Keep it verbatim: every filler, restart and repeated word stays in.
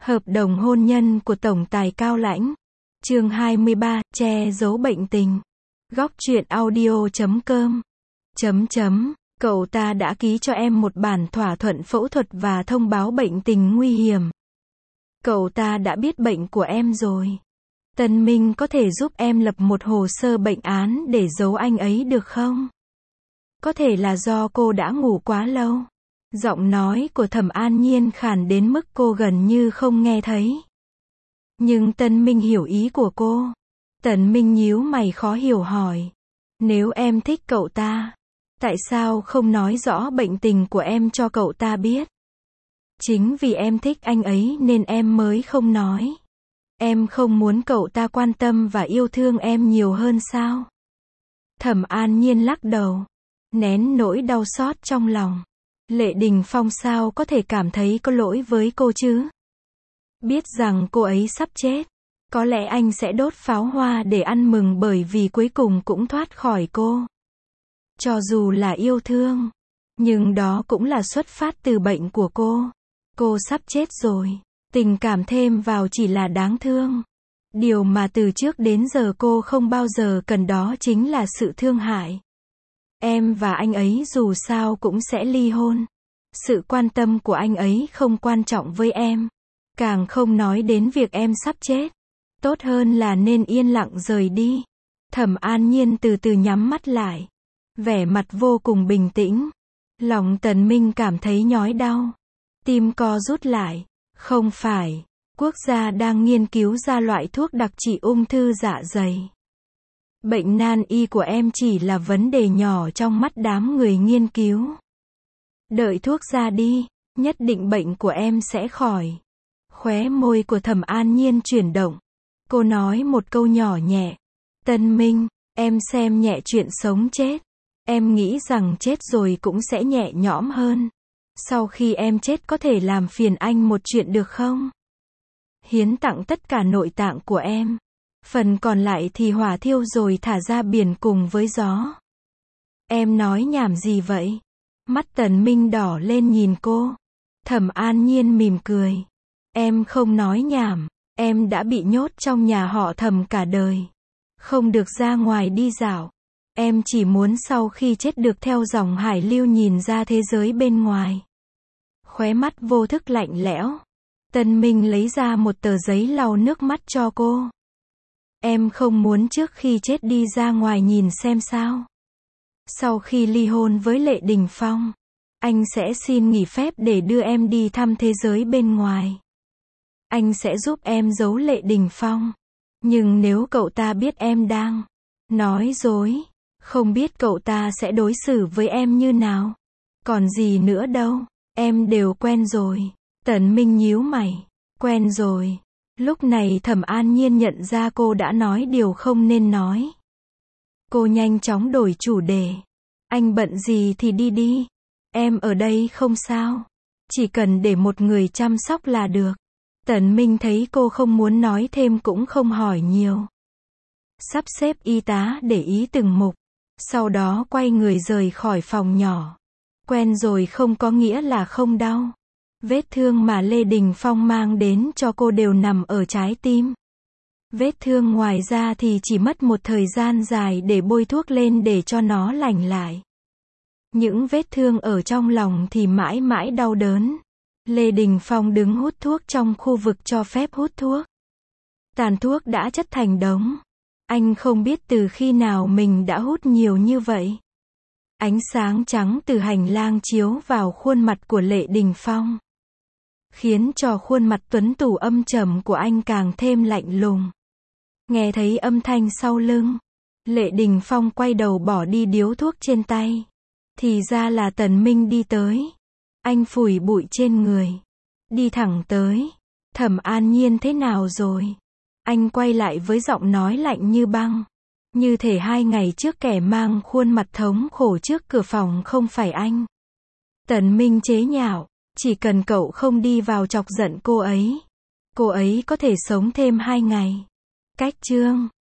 Hợp đồng hôn nhân của tổng tài Cao Lãnh. Chương hai mươi ba, che giấu bệnh tình. Góc truyện audio chấm com. Chấm chấm, cậu ta đã ký cho em một bản thỏa thuận phẫu thuật và thông báo bệnh tình nguy hiểm. Cậu ta đã biết bệnh của em rồi. Tân Minh có thể giúp em lập một hồ sơ bệnh án để giấu anh ấy được không? Có thể là do cô đã ngủ quá lâu. Giọng nói của Thẩm An Nhiên khàn đến mức cô gần như không nghe thấy. Nhưng Tân Minh hiểu ý của cô. Tần Minh nhíu mày khó hiểu hỏi. Nếu em thích cậu ta, tại sao không nói rõ bệnh tình của em cho cậu ta biết? Chính vì em thích anh ấy nên em mới không nói. Em không muốn cậu ta quan tâm và yêu thương em nhiều hơn sao? Thẩm An Nhiên lắc đầu, nén nỗi đau xót trong lòng. Lệ Đình Phong sao có thể cảm thấy có lỗi với cô chứ? Biết rằng cô ấy sắp chết, có lẽ anh sẽ đốt pháo hoa để ăn mừng bởi vì cuối cùng cũng thoát khỏi cô. Cho dù là yêu thương, nhưng đó cũng là xuất phát từ bệnh của cô. Cô sắp chết rồi, tình cảm thêm vào chỉ là đáng thương. Điều mà từ trước đến giờ cô không bao giờ cần đó chính là sự thương hại. Em và anh ấy dù sao cũng sẽ ly hôn. Sự quan tâm của anh ấy không quan trọng với em. Càng không nói đến việc em sắp chết. Tốt hơn là nên yên lặng rời đi. Thẩm An Nhiên từ từ nhắm mắt lại. Vẻ mặt vô cùng bình tĩnh. Lòng Tần Minh cảm thấy nhói đau. Tim co rút lại. Không phải, quốc gia đang nghiên cứu ra loại thuốc đặc trị ung thư dạ dày. Bệnh nan y của em chỉ là vấn đề nhỏ trong mắt đám người nghiên cứu. Đợi thuốc ra đi, nhất định bệnh của em sẽ khỏi. Khóe môi của Thẩm An Nhiên chuyển động. Cô nói một câu nhỏ nhẹ. Tân Minh, em xem nhẹ chuyện sống chết. Em nghĩ rằng chết rồi cũng sẽ nhẹ nhõm hơn. Sau khi em chết có thể làm phiền anh một chuyện được không? Hiến tặng tất cả nội tạng của em. Phần còn lại thì hỏa thiêu rồi thả ra biển cùng với gió. Em nói nhảm gì vậy? Mắt Tần Minh đỏ lên nhìn cô. Thẩm An Nhiên mỉm cười. Em không nói nhảm. Em đã bị nhốt trong nhà họ Thẩm cả đời. Không được ra ngoài đi dạo. Em chỉ muốn sau khi chết được theo dòng hải lưu nhìn ra thế giới bên ngoài. Khóe mắt vô thức lạnh lẽo. Tân Minh lấy ra một tờ giấy lau nước mắt cho cô. Em không muốn trước khi chết đi ra ngoài nhìn xem sao. Sau khi ly hôn với Lệ Đình Phong, anh sẽ xin nghỉ phép để đưa em đi thăm thế giới bên ngoài. Anh sẽ giúp em giấu Lệ Đình Phong. Nhưng nếu cậu ta biết em đang nói dối, không biết cậu ta sẽ đối xử với em như nào. Còn gì nữa đâu, em đều quen rồi. Tần Minh nhíu mày. Quen rồi. Lúc này Thẩm An Nhiên nhận ra cô đã nói điều không nên nói. Cô nhanh chóng đổi chủ đề. Anh bận gì thì đi đi. Em ở đây không sao. Chỉ cần để một người chăm sóc là được. Tần Minh thấy cô không muốn nói thêm cũng không hỏi nhiều. Sắp xếp y tá để ý từng mục. Sau đó quay người rời khỏi phòng nhỏ. Quen rồi không có nghĩa là không đau. Vết thương mà Lê Đình Phong mang đến cho cô đều nằm ở trái tim. Vết thương ngoài ra thì chỉ mất một thời gian dài để bôi thuốc lên để cho nó lành lại. Những vết thương ở trong lòng thì mãi mãi đau đớn. Lê Đình Phong đứng hút thuốc trong khu vực cho phép hút thuốc. Tàn thuốc đã chất thành đống. Anh không biết từ khi nào mình đã hút nhiều như vậy. Ánh sáng trắng từ hành lang chiếu vào khuôn mặt của Lệ Đình Phong, khiến cho khuôn mặt tuấn tú âm trầm của anh càng thêm lạnh lùng. Nghe thấy âm thanh sau lưng, Lệ Đình Phong quay đầu bỏ đi điếu thuốc trên tay. Thì ra là Tần Minh đi tới. Anh phủi bụi trên người, đi thẳng tới. Thẩm An Nhiên thế nào rồi? Anh quay lại với giọng nói lạnh như băng. Như thể hai ngày trước kẻ mang khuôn mặt thống khổ trước cửa phòng không phải anh. Tần Minh chế nhạo. Chỉ cần cậu không đi vào chọc giận cô ấy, cô ấy có thể sống thêm hai ngày. Cách chương